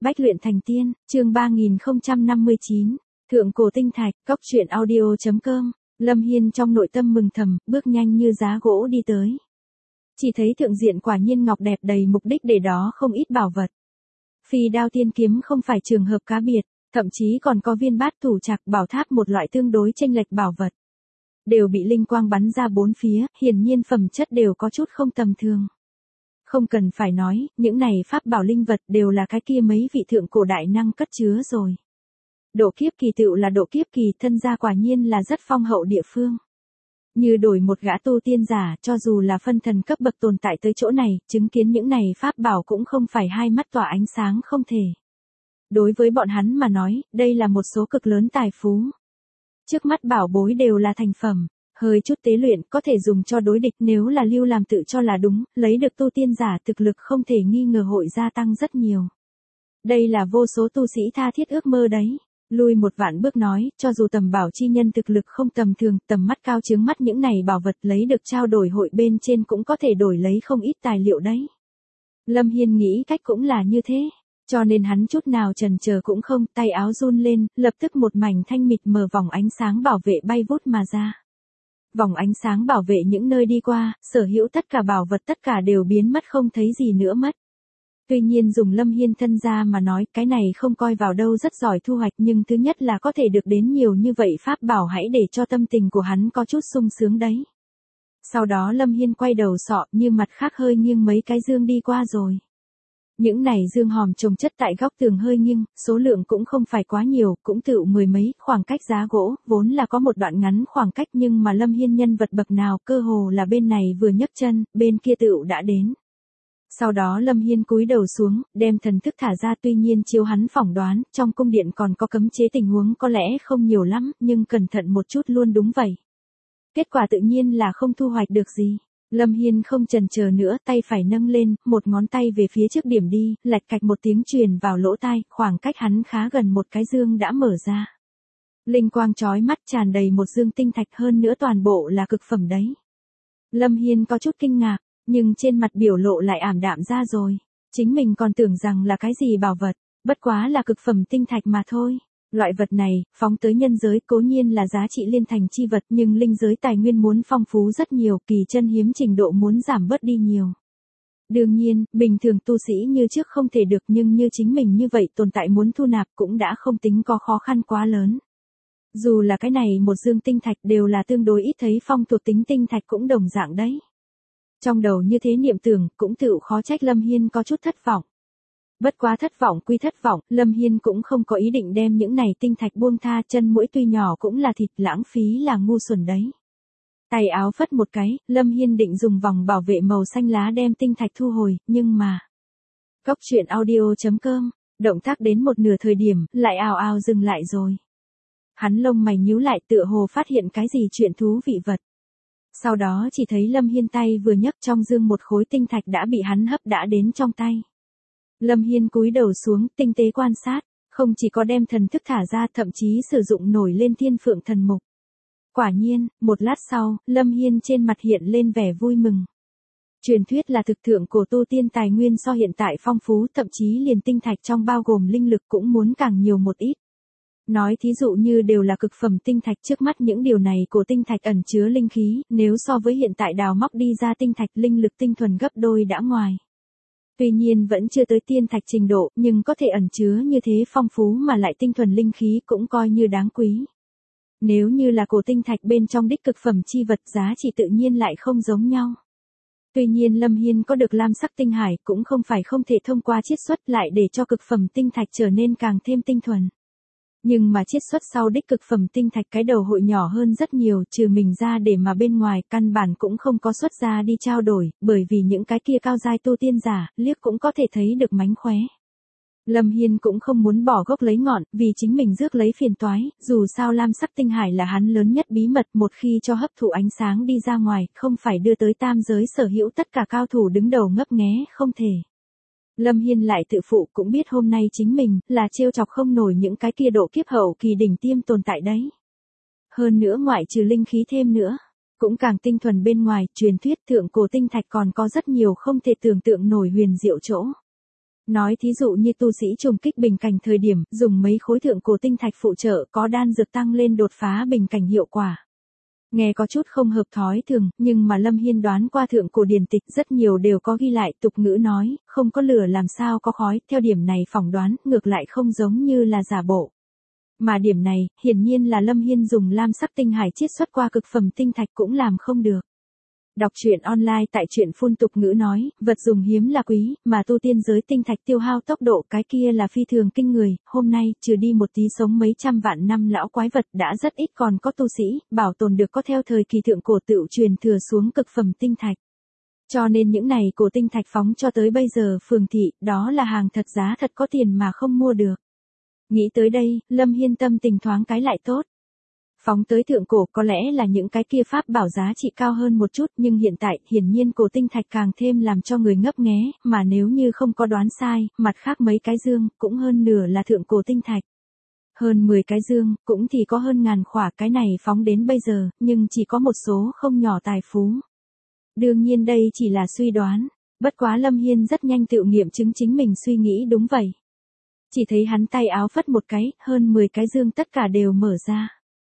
Bách luyện thành tiên, chương 3059, Thượng cổ tinh thạch, Cóc truyện audio.com, Lâm Hiên trong nội tâm mừng thầm, bước nhanh như giá gỗ đi tới. Chỉ thấy thượng diện quả nhiên ngọc đẹp đầy mục đích để đó không ít bảo vật. Phi đao tiên kiếm không phải trường hợp cá biệt, thậm chí còn có viên bát thủ trạc bảo tháp một loại tương đối chênh lệch bảo vật. Đều bị linh quang bắn ra bốn phía, hiển nhiên phẩm chất đều có chút không tầm thường. Không cần phải nói, những này pháp bảo linh vật đều là cái kia mấy vị thượng cổ đại năng cất chứa rồi. Độ kiếp kỳ tựu là độ kiếp kỳ, thân gia quả nhiên là rất phong hậu địa phương. Như đổi một gã tu tiên giả, cho dù là phân thần cấp bậc tồn tại tới chỗ này, chứng kiến những này pháp bảo cũng không phải hai mắt tỏa ánh sáng không thể. Đối với bọn hắn mà nói, đây là một số cực lớn tài phú. Trước mắt bảo bối đều là thành phẩm, hơi chút tế luyện có thể dùng cho đối địch, nếu là lưu làm tự cho là đúng, lấy được tu tiên giả thực lực không thể nghi ngờ hội gia tăng rất nhiều. Đây là vô số tu sĩ tha thiết ước mơ đấy. Lui một vạn bước nói, cho dù tầm bảo chi nhân thực lực không tầm thường, tầm mắt cao chướng mắt những này bảo vật lấy được trao đổi hội bên trên cũng có thể đổi lấy không ít tài liệu đấy. Lâm Hiên nghĩ cách cũng là như thế, cho nên hắn chút nào chần chờ cũng không, tay áo run lên, lập tức một mảnh thanh mịt mờ vòng ánh sáng bảo vệ bay vút mà ra. Vòng ánh sáng bảo vệ những nơi đi qua, sở hữu tất cả bảo vật tất cả đều biến mất không thấy gì nữa mất. Tuy nhiên dùng Lâm Hiên thân gia mà nói, cái này không coi vào đâu rất giỏi thu hoạch, nhưng thứ nhất là có thể được đến nhiều như vậy pháp bảo hãy để cho tâm tình của hắn có chút sung sướng đấy. Sau đó Lâm Hiên quay đầu sọ như mặt khác hơi nghiêng mấy cái dương đi qua rồi. Những này dương hòm chồng chất tại góc tường hơi nghiêng, số lượng cũng không phải quá nhiều, cũng tựu mười mấy, khoảng cách giá gỗ, vốn là có một đoạn ngắn khoảng cách nhưng mà Lâm Hiên nhân vật bậc nào cơ hồ là bên này vừa nhấc chân, bên kia tựu đã đến. Sau đó Lâm Hiên cúi đầu xuống, đem thần thức thả ra, tuy nhiên chiếu hắn phỏng đoán, trong cung điện còn có cấm chế tình huống có lẽ không nhiều lắm, nhưng cẩn thận một chút luôn đúng vậy. Kết quả tự nhiên là không thu hoạch được gì. Lâm Hiên không chần chờ nữa, tay phải nâng lên, một ngón tay về phía trước điểm đi, lạch cạch một tiếng truyền vào lỗ tai, khoảng cách hắn khá gần một cái dương đã mở ra. Linh quang chói mắt tràn đầy một dương tinh thạch, hơn nữa toàn bộ là cực phẩm đấy. Lâm Hiên có chút kinh ngạc, nhưng trên mặt biểu lộ lại ảm đạm ra rồi. Chính mình còn tưởng rằng là cái gì bảo vật, bất quá là cực phẩm tinh thạch mà thôi. Loại vật này, phóng tới nhân giới cố nhiên là giá trị liên thành chi vật, nhưng linh giới tài nguyên muốn phong phú rất nhiều, kỳ chân hiếm trình độ muốn giảm bớt đi nhiều. Đương nhiên, bình thường tu sĩ như trước không thể được, nhưng như chính mình như vậy tồn tại muốn thu nạp cũng đã không tính có khó khăn quá lớn. Dù là cái này một dương tinh thạch đều là tương đối ít thấy, phong thuộc tính tinh thạch cũng đồng dạng đấy. Trong đầu như thế niệm tưởng, cũng tự khó trách Lâm Hiên có chút thất vọng. Bất quá thất vọng quy thất vọng, Lâm Hiên cũng không có ý định đem những này tinh thạch buông tha, chân mũi tuy nhỏ cũng là thịt, lãng phí là ngu xuẩn đấy. Tay áo phất một cái, Lâm Hiên định dùng vòng bảo vệ màu xanh lá đem tinh thạch thu hồi, nhưng mà... Cóc truyện audio.com, động tác đến một nửa thời điểm, lại ào ào dừng lại rồi. Hắn lông mày nhíu lại, tựa hồ phát hiện cái gì chuyện thú vị vật. Sau đó chỉ thấy Lâm Hiên tay vừa nhấc, trong dương một khối tinh thạch đã bị hắn hấp đã đến trong tay. Lâm Hiên cúi đầu xuống, tinh tế quan sát, không chỉ có đem thần thức thả ra, thậm chí sử dụng nổi lên thiên phượng thần mục. Quả nhiên, một lát sau, Lâm Hiên trên mặt hiện lên vẻ vui mừng. Truyền thuyết là thực thượng cổ tu tiên tài nguyên so hiện tại phong phú, thậm chí liền tinh thạch trong bao gồm linh lực cũng muốn càng nhiều một ít. Nói thí dụ như đều là cực phẩm tinh thạch, trước mắt những điều này của tinh thạch ẩn chứa linh khí, nếu so với hiện tại đào móc đi ra tinh thạch linh lực tinh thuần gấp đôi đã ngoài. Tuy nhiên vẫn chưa tới tiên thạch trình độ, nhưng có thể ẩn chứa như thế phong phú mà lại tinh thuần linh khí cũng coi như đáng quý. Nếu như là cổ tinh thạch bên trong đích cực phẩm chi vật, giá trị tự nhiên lại không giống nhau. Tuy nhiên Lâm Hiên có được lam sắc tinh hải cũng không phải không thể thông qua chiết xuất lại để cho cực phẩm tinh thạch trở nên càng thêm tinh thuần. Nhưng mà chiết xuất sau đích cực phẩm tinh thạch cái đầu hội nhỏ hơn rất nhiều, trừ mình ra để mà bên ngoài căn bản cũng không có xuất ra đi trao đổi, bởi vì những cái kia cao giai tu tiên giả, liếc cũng có thể thấy được mánh khóe. Lâm Hiên cũng không muốn bỏ gốc lấy ngọn, vì chính mình rước lấy phiền toái, dù sao lam sắc tinh hải là hắn lớn nhất bí mật, một khi cho hấp thụ ánh sáng đi ra ngoài, không phải đưa tới tam giới sở hữu tất cả cao thủ đứng đầu ngấp nghé, không thể. Lâm Hiên lại tự phụ cũng biết hôm nay chính mình là trêu chọc không nổi những cái kia độ kiếp hậu kỳ đỉnh tiêm tồn tại đấy. Hơn nữa ngoại trừ linh khí thêm nữa, cũng càng tinh thuần bên ngoài, truyền thuyết thượng cổ tinh thạch còn có rất nhiều không thể tưởng tượng nổi huyền diệu chỗ. Nói thí dụ như tu sĩ trùng kích bình cảnh thời điểm, dùng mấy khối thượng cổ tinh thạch phụ trợ có đan dược tăng lên đột phá bình cảnh hiệu quả. Nghe có chút không hợp thói thường, nhưng mà Lâm Hiên đoán qua thượng cổ điển tịch rất nhiều đều có ghi lại, tục ngữ nói, không có lửa làm sao có khói, theo điểm này phỏng đoán, ngược lại không giống như là giả bộ. Mà điểm này, hiển nhiên là Lâm Hiên dùng lam sắc tinh hải chiết xuất qua cực phẩm tinh thạch cũng làm không được. Đọc truyện online tại truyện phun tục ngữ nói, vật dùng hiếm là quý, mà tu tiên giới tinh thạch tiêu hao tốc độ cái kia là phi thường kinh người, hôm nay, trừ đi một tí sống mấy trăm vạn năm lão quái vật đã rất ít còn có tu sĩ, bảo tồn được có theo thời kỳ thượng cổ tựu truyền thừa xuống cực phẩm tinh thạch. Cho nên những này cổ tinh thạch phóng cho tới bây giờ phường thị, đó là hàng thật giá thật có tiền mà không mua được. Nghĩ tới đây, Lâm Hiên tâm tình thoáng cái lại tốt. Phóng tới thượng cổ có lẽ là những cái kia pháp bảo giá trị cao hơn một chút, nhưng hiện tại, hiển nhiên cổ tinh thạch càng thêm làm cho người ngấp nghé, mà nếu như không có đoán sai, mặt khác mấy cái dương, cũng hơn nửa là thượng cổ tinh thạch. Hơn 10 cái dương, cũng thì có hơn ngàn khỏa, cái này phóng đến bây giờ, nhưng chỉ có một số không nhỏ tài phú. Đương nhiên đây chỉ là suy đoán, bất quá Lâm Hiên rất nhanh tự nghiệm chứng chính mình suy nghĩ đúng vậy. Chỉ thấy hắn tay áo phất một cái, hơn 10 cái dương tất cả đều mở ra.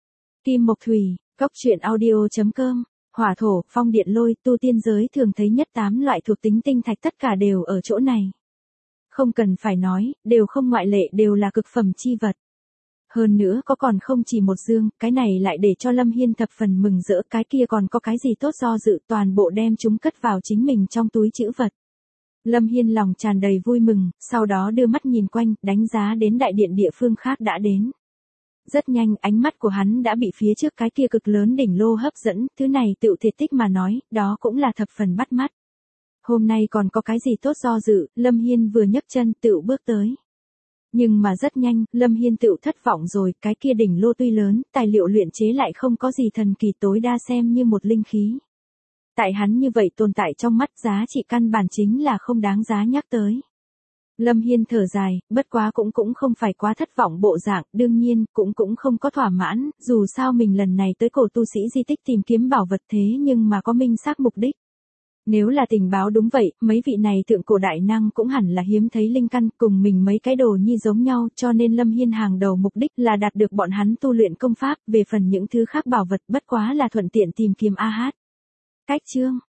Kim mộc thủy, cốc truyện audio.com, hỏa thổ, phong điện lôi, tu tiên giới thường thấy nhất 8 loại thuộc tính tinh thạch tất cả đều ở chỗ này. Không cần phải nói, đều không ngoại lệ đều là cực phẩm chi vật. Hơn nữa có còn không chỉ một dương, cái này lại để cho Lâm Hiên thập phần mừng rỡ, cái kia còn có cái gì tốt do dự, toàn bộ đem chúng cất vào chính mình trong túi trữ vật. Lâm Hiên lòng tràn đầy vui mừng, sau đó đưa mắt nhìn quanh, đánh giá đến đại điện địa phương khác đã đến. Rất nhanh, ánh mắt của hắn đã bị phía trước cái kia cực lớn đỉnh lô hấp dẫn, thứ này tựu thiệt tích mà nói, đó cũng là thập phần bắt mắt. Hôm nay còn có cái gì tốt do dự, Lâm Hiên vừa nhấc chân tựu bước tới. Nhưng mà rất nhanh, Lâm Hiên tựu thất vọng rồi, cái kia đỉnh lô tuy lớn, tài liệu luyện chế lại không có gì thần kỳ, tối đa xem như một linh khí. Tại hắn như vậy tồn tại trong mắt, giá trị căn bản chính là không đáng giá nhắc tới. Lâm Hiên thở dài, bất quá cũng không phải quá thất vọng bộ dạng, đương nhiên, cũng không có thỏa mãn, dù sao mình lần này tới cổ tu sĩ di tích tìm kiếm bảo vật thế nhưng mà có minh xác mục đích. Nếu là tình báo đúng vậy, mấy vị này thượng cổ đại năng cũng hẳn là hiếm thấy linh căn, cùng mình mấy cái đồ nhi giống nhau, cho nên Lâm Hiên hàng đầu mục đích là đạt được bọn hắn tu luyện công pháp, về phần những thứ khác bảo vật bất quá là thuận tiện tìm kiếm a hát. Cách chương